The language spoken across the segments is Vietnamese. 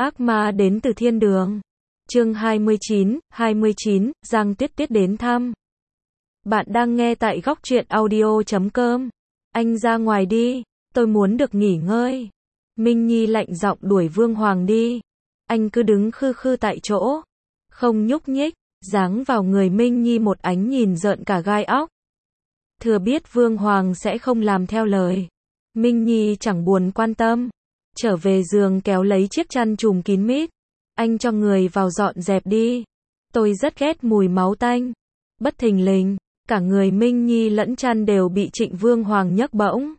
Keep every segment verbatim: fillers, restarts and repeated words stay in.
Ác ma đến từ thiên đường. Chương hai mươi chín, hai mươi chín, Giang Tuyết Tuyết đến thăm. Bạn đang nghe tại góc truyện audio chấm com. Anh ra ngoài đi, tôi muốn được nghỉ ngơi. Minh Nhi lạnh giọng đuổi Vương Hoàng đi. Anh cứ đứng khư khư tại chỗ, không nhúc nhích, giáng vào người Minh Nhi một ánh nhìn rợn cả gai óc. Thừa biết Vương Hoàng sẽ không làm theo lời, Minh Nhi chẳng buồn quan tâm, trở về giường kéo lấy chiếc chăn trùm kín mít. Anh cho người vào dọn dẹp đi. Tôi rất ghét mùi máu tanh. Bất thình lình, cả người Minh Nhi lẫn chăn đều bị Trịnh Vương Hoàng nhấc bổng.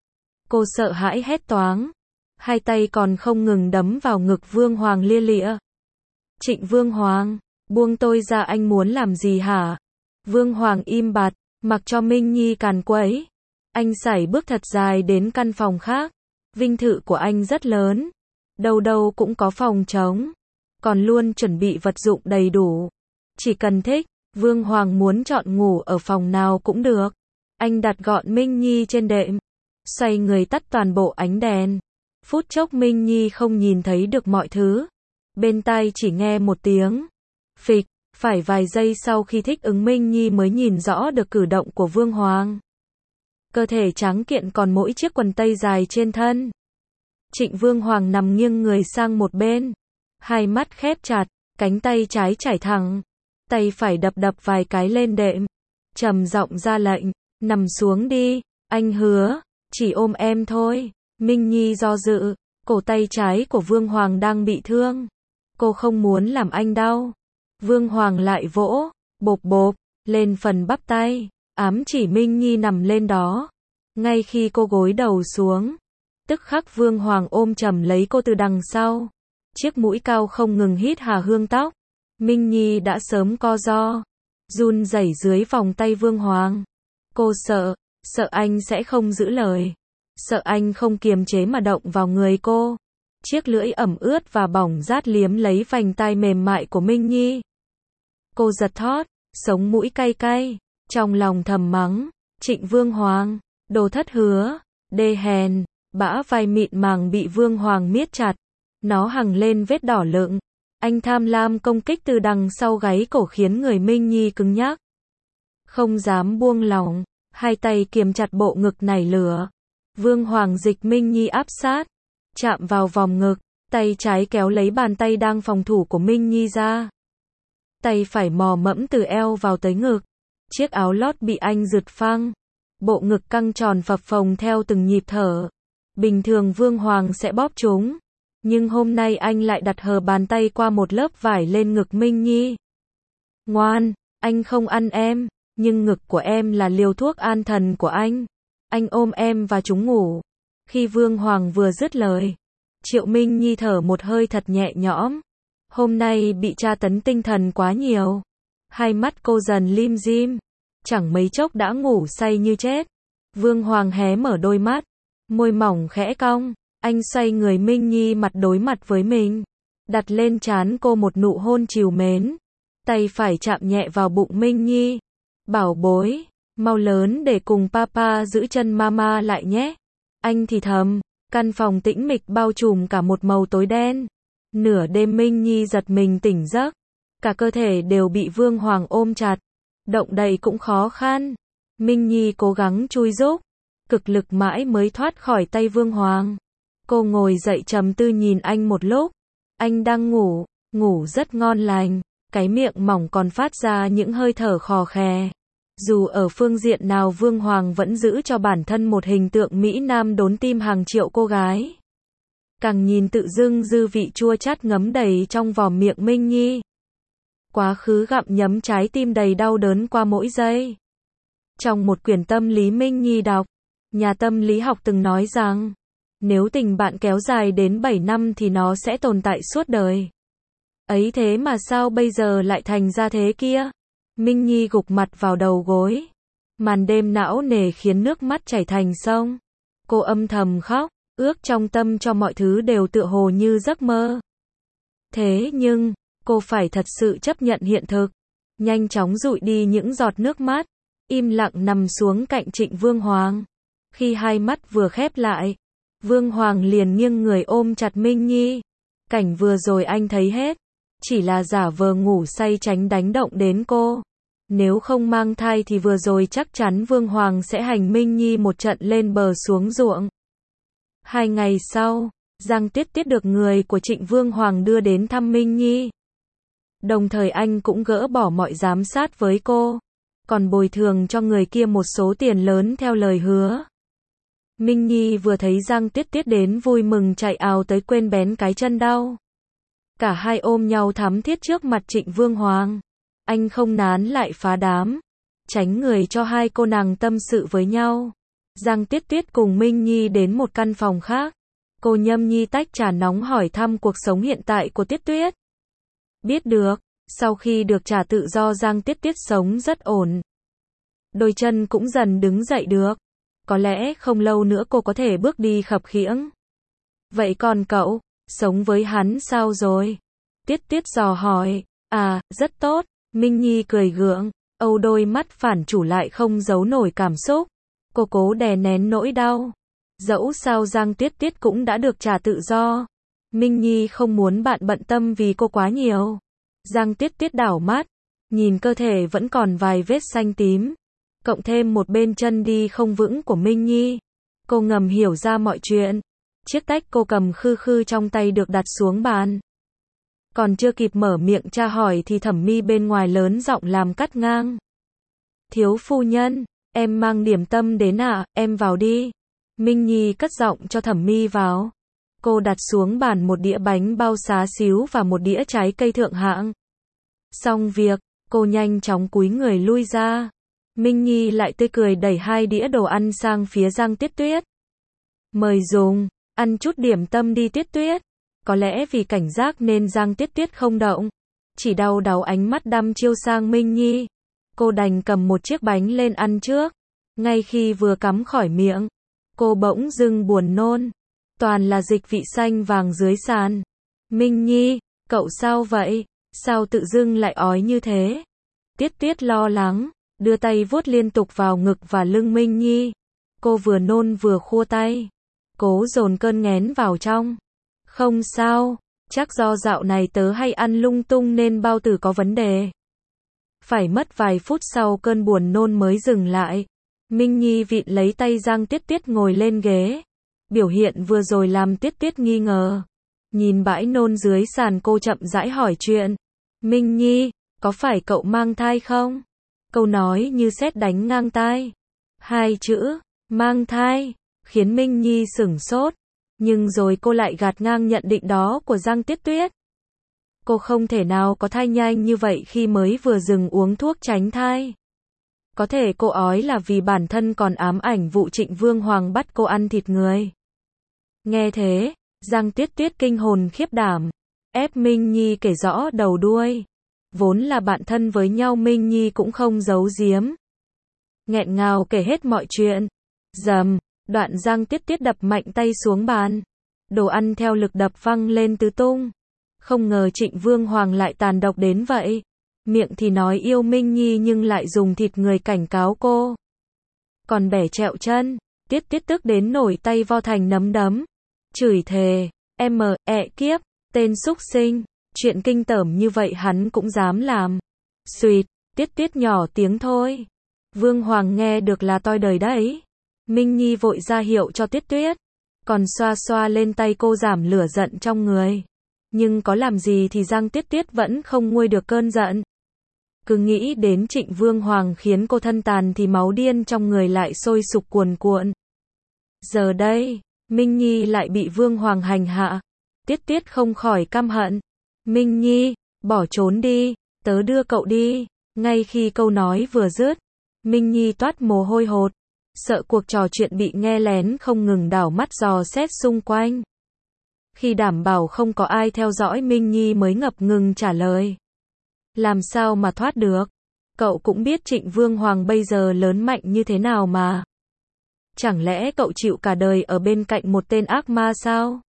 Cô sợ hãi hét toáng, hai tay còn không ngừng đấm vào ngực Vương Hoàng lia lịa. Trịnh Vương Hoàng, buông tôi ra, anh muốn làm gì hả? Vương Hoàng im bặt, mặc cho Minh Nhi càn quấy. Anh sải bước thật dài đến căn phòng khác. Vinh thự của anh rất lớn, đâu đâu cũng có phòng trống, còn luôn chuẩn bị vật dụng đầy đủ. Chỉ cần thích, Vương Hoàng muốn chọn ngủ ở phòng nào cũng được. Anh đặt gọn Minh Nhi trên đệm, xoay người tắt toàn bộ ánh đèn. Phút chốc Minh Nhi không nhìn thấy được mọi thứ. Bên tai chỉ nghe một tiếng phịch, phải vài giây sau khi thích ứng Minh Nhi mới nhìn rõ được cử động của Vương Hoàng. Cơ thể trắng kiện còn mỗi chiếc quần tây dài trên thân. Trịnh Vương Hoàng nằm nghiêng người sang một bên, hai mắt khép chặt, cánh tay trái trải thẳng, tay phải đập đập vài cái lên đệm, trầm giọng ra lệnh, nằm xuống đi, anh hứa, chỉ ôm em thôi. Minh Nhi do dự, cổ tay trái của Vương Hoàng đang bị thương, cô không muốn làm anh đau. Vương Hoàng lại vỗ, bộp bộp, lên phần bắp tay, ám chỉ Minh Nhi nằm lên đó. Ngay khi cô gối đầu xuống, tức khắc Vương Hoàng ôm chầm lấy cô từ đằng sau. Chiếc mũi cao không ngừng hít hà hương tóc. Minh Nhi đã sớm co ro, run rẩy dưới vòng tay Vương Hoàng. Cô sợ, sợ anh sẽ không giữ lời, sợ anh không kiềm chế mà động vào người cô. Chiếc lưỡi ẩm ướt và bỏng rát liếm lấy vành tai mềm mại của Minh Nhi. Cô giật thót, sống mũi cay cay, trong lòng thầm mắng, Trịnh Vương Hoàng, đồ thất hứa, đê hèn. Bã vai mịn màng bị Vương Hoàng miết chặt, nó hằng lên vết đỏ lựng. Anh tham lam công kích từ đằng sau gáy cổ khiến người Minh Nhi cứng nhắc, không dám buông lỏng, hai tay kiềm chặt bộ ngực nảy lửa. Vương Hoàng dịch Minh Nhi áp sát, chạm vào vòng ngực, tay trái kéo lấy bàn tay đang phòng thủ của Minh Nhi ra. Tay phải mò mẫm từ eo vào tới ngực, chiếc áo lót bị anh giật phăng, bộ ngực căng tròn phập phồng theo từng nhịp thở. Bình thường Vương Hoàng sẽ bóp chúng, nhưng hôm nay anh lại đặt hờ bàn tay qua một lớp vải lên ngực Minh Nhi. Ngoan, anh không ăn em, nhưng ngực của em là liều thuốc an thần của anh. Anh ôm em và chúng ngủ. Khi Vương Hoàng vừa dứt lời, Triệu Minh Nhi thở một hơi thật nhẹ nhõm. Hôm nay bị tra tấn tinh thần quá nhiều. Hai mắt cô dần lim dim, chẳng mấy chốc đã ngủ say như chết. Vương Hoàng hé mở đôi mắt, môi mỏng khẽ cong, anh xoay người Minh Nhi mặt đối mặt với mình, đặt lên trán cô một nụ hôn trìu mến, tay phải chạm nhẹ vào bụng Minh Nhi. Bảo bối, mau lớn để cùng papa giữ chân mama lại nhé. Anh thì thầm, căn phòng tĩnh mịch bao trùm cả một màu tối đen. Nửa đêm Minh Nhi giật mình tỉnh giấc, cả cơ thể đều bị Vương Hoàng ôm chặt, động đậy cũng khó khăn. Minh Nhi cố gắng chui rúc, cực lực mãi mới thoát khỏi tay Vương Hoàng. Cô ngồi dậy trầm tư nhìn anh một lúc. Anh đang ngủ, ngủ rất ngon lành, cái miệng mỏng còn phát ra những hơi thở khò khè. Dù ở phương diện nào Vương Hoàng vẫn giữ cho bản thân một hình tượng Mỹ Nam đốn tim hàng triệu cô gái. Càng nhìn tự dưng dư vị chua chát ngấm đầy trong vòm miệng Minh Nhi. Quá khứ gặm nhấm trái tim đầy đau đớn qua mỗi giây. Trong một quyển tâm lý Minh Nhi đọc, nhà tâm lý học từng nói rằng, nếu tình bạn kéo dài đến bảy năm thì nó sẽ tồn tại suốt đời. Ấy thế mà sao bây giờ lại thành ra thế kia? Minh Nhi gục mặt vào đầu gối. Màn đêm não nề khiến nước mắt chảy thành sông. Cô âm thầm khóc, ước trong tâm cho mọi thứ đều tựa hồ như giấc mơ. Thế nhưng, cô phải thật sự chấp nhận hiện thực. Nhanh chóng dụi đi những giọt nước mắt, im lặng nằm xuống cạnh Trịnh Vương Hoàng. Khi hai mắt vừa khép lại, Vương Hoàng liền nghiêng người ôm chặt Minh Nhi. Cảnh vừa rồi anh thấy hết. Chỉ là giả vờ ngủ say tránh đánh động đến cô. Nếu không mang thai thì vừa rồi chắc chắn Vương Hoàng sẽ hành Minh Nhi một trận lên bờ xuống ruộng. Hai ngày sau, Giang Tiết Tiết được người của Trịnh Vương Hoàng đưa đến thăm Minh Nhi. Đồng thời anh cũng gỡ bỏ mọi giám sát với cô, còn bồi thường cho người kia một số tiền lớn theo lời hứa. Minh Nhi vừa thấy Giang Tiết Tiết đến vui mừng chạy ào tới quên bén cái chân đau. Cả hai ôm nhau thắm thiết trước mặt Trịnh Vương Hoàng. Anh không nán lại phá đám, tránh người cho hai cô nàng tâm sự với nhau. Giang Tiết Tiết cùng Minh Nhi đến một căn phòng khác. Cô nhâm nhi tách trà nóng hỏi thăm cuộc sống hiện tại của Tiết Tuyết. Biết được, sau khi được trả tự do Giang Tiết Tiết sống rất ổn. Đôi chân cũng dần đứng dậy được. Có lẽ không lâu nữa cô có thể bước đi khập khiễng. Vậy còn cậu, sống với hắn sao rồi? Tiết Tiết dò hỏi. À, rất tốt. Minh Nhi cười gượng, âu đôi mắt phản chủ lại không giấu nổi cảm xúc. Cô cố đè nén nỗi đau. Dẫu sao Giang Tiết Tiết cũng đã được trả tự do. Minh Nhi không muốn bạn bận tâm vì cô quá nhiều. Giang Tiết Tiết đảo mắt, nhìn cơ thể vẫn còn vài vết xanh tím, cộng thêm một bên chân đi không vững của Minh Nhi. Cô ngầm hiểu ra mọi chuyện. Chiếc tách cô cầm khư khư trong tay được đặt xuống bàn. Còn chưa kịp mở miệng tra hỏi thì Thẩm Mi bên ngoài lớn giọng làm cắt ngang. Thiếu phu nhân, em mang điểm tâm đến à, em vào đi. Minh Nhi cất giọng cho Thẩm Mi vào. Cô đặt xuống bàn một đĩa bánh bao xá xíu và một đĩa trái cây thượng hạng. Xong việc, cô nhanh chóng cúi người lui ra. Minh Nhi lại tươi cười đẩy hai đĩa đồ ăn sang phía Giang Tiết Tuyết. Mời dùng, ăn chút điểm tâm đi Tiết Tuyết. Có lẽ vì cảnh giác nên Giang Tiết Tiết không động, chỉ đau đáu ánh mắt đăm chiêu sang Minh Nhi. Cô đành cầm một chiếc bánh lên ăn trước. Ngay khi vừa cắm khỏi miệng, cô bỗng dưng buồn nôn. Toàn là dịch vị xanh vàng dưới sàn. Minh Nhi, cậu sao vậy? Sao tự dưng lại ói như thế? Tiết Tiết lo lắng, đưa tay vuốt liên tục vào ngực và lưng Minh Nhi. Cô vừa nôn vừa khua tay, cố dồn cơn nghén vào trong. Không sao, chắc do dạo này tớ hay ăn lung tung nên bao tử có vấn đề. Phải mất vài phút sau cơn buồn nôn mới dừng lại. Minh Nhi vịn lấy tay Giang Tiết Tiết ngồi lên ghế. Biểu hiện vừa rồi làm Tiết Tiết nghi ngờ. Nhìn bãi nôn dưới sàn cô chậm rãi hỏi chuyện. Minh Nhi, có phải cậu mang thai không? Câu nói như sét đánh ngang tai. Hai chữ, mang thai, khiến Minh Nhi sửng sốt. Nhưng rồi cô lại gạt ngang nhận định đó của Giang Tiết Tuyết. Cô không thể nào có thai nhanh như vậy khi mới vừa dừng uống thuốc tránh thai. Có thể cô ói là vì bản thân còn ám ảnh vụ Trịnh Vương Hoàng bắt cô ăn thịt người. Nghe thế, Giang Tiết Tiết kinh hồn khiếp đảm, ép Minh Nhi kể rõ đầu đuôi. Vốn là bạn thân với nhau Minh Nhi cũng không giấu giếm. Nghẹn ngào kể hết mọi chuyện. Dầm, đoạn Giang Tiết Tiết đập mạnh tay xuống bàn. Đồ ăn theo lực đập văng lên tứ tung. Không ngờ Trịnh Vương Hoàng lại tàn độc đến vậy. Miệng thì nói yêu Minh Nhi nhưng lại dùng thịt người cảnh cáo cô. Còn bẻ trẹo chân, Tiết Tiết tức đến nổi tay vo thành nắm đấm. Chửi thề, em mờ, ẹ kiếp, tên súc sinh, chuyện kinh tởm như vậy hắn cũng dám làm. Xuyệt, Tiết Tiết nhỏ tiếng thôi. Vương Hoàng nghe được là toi đời đấy. Minh Nhi vội ra hiệu cho Tiết Tuyết, còn xoa xoa lên tay cô giảm lửa giận trong người. Nhưng có làm gì thì Giang Tiết Tiết vẫn không nguôi được cơn giận. Cứ nghĩ đến Trịnh Vương Hoàng khiến cô thân tàn thì máu điên trong người lại sôi sục cuồn cuộn. Giờ đây, Minh Nhi lại bị Vương Hoàng hành hạ. Tiết Tiết không khỏi căm hận. Minh Nhi, bỏ trốn đi, tớ đưa cậu đi. Ngay khi câu nói vừa dứt, Minh Nhi toát mồ hôi hột. Sợ cuộc trò chuyện bị nghe lén không ngừng đảo mắt dò xét xung quanh. Khi đảm bảo không có ai theo dõi Minh Nhi mới ngập ngừng trả lời. Làm sao mà thoát được? Cậu cũng biết Trịnh Vương Hoàng bây giờ lớn mạnh như thế nào mà. Chẳng lẽ cậu chịu cả đời ở bên cạnh một tên ác ma sao?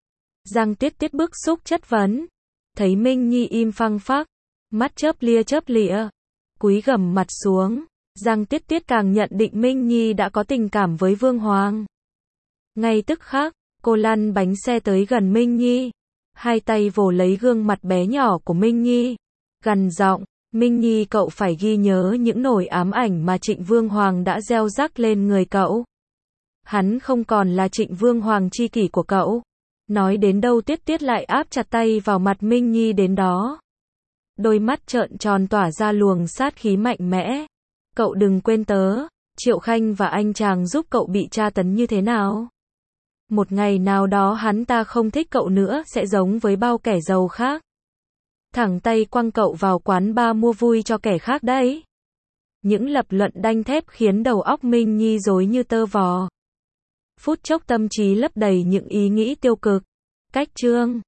Giang Tiết Tiết bức xúc chất vấn. Thấy Minh Nhi im phăng phắc, mắt chớp lia chớp lịa, cúi gằm mặt xuống. Giang Tiết Tiết càng nhận định Minh Nhi đã có tình cảm với Vương Hoàng. Ngay tức khắc, cô lăn bánh xe tới gần Minh Nhi. hai tay vồ lấy gương mặt bé nhỏ của Minh Nhi, gằn giọng, Minh Nhi cậu phải ghi nhớ những nỗi ám ảnh mà Trịnh Vương Hoàng đã gieo rắc lên người cậu. Hắn không còn là Trịnh Vương Hoàng tri kỷ của cậu. Nói đến đâu Tiết Tiết lại áp chặt tay vào mặt Minh Nhi đến đó. Đôi mắt trợn tròn tỏa ra luồng sát khí mạnh mẽ. Cậu đừng quên tớ, Triệu Khanh và anh chàng giúp cậu bị tra tấn như thế nào. Một ngày nào đó hắn ta không thích cậu nữa sẽ giống với bao kẻ giàu khác. Thẳng tay quăng cậu vào quán bar mua vui cho kẻ khác đấy. Những lập luận đanh thép khiến đầu óc Minh Nhi rối như tơ vò. Phút chốc tâm trí lấp đầy những ý nghĩ tiêu cực. Cách chương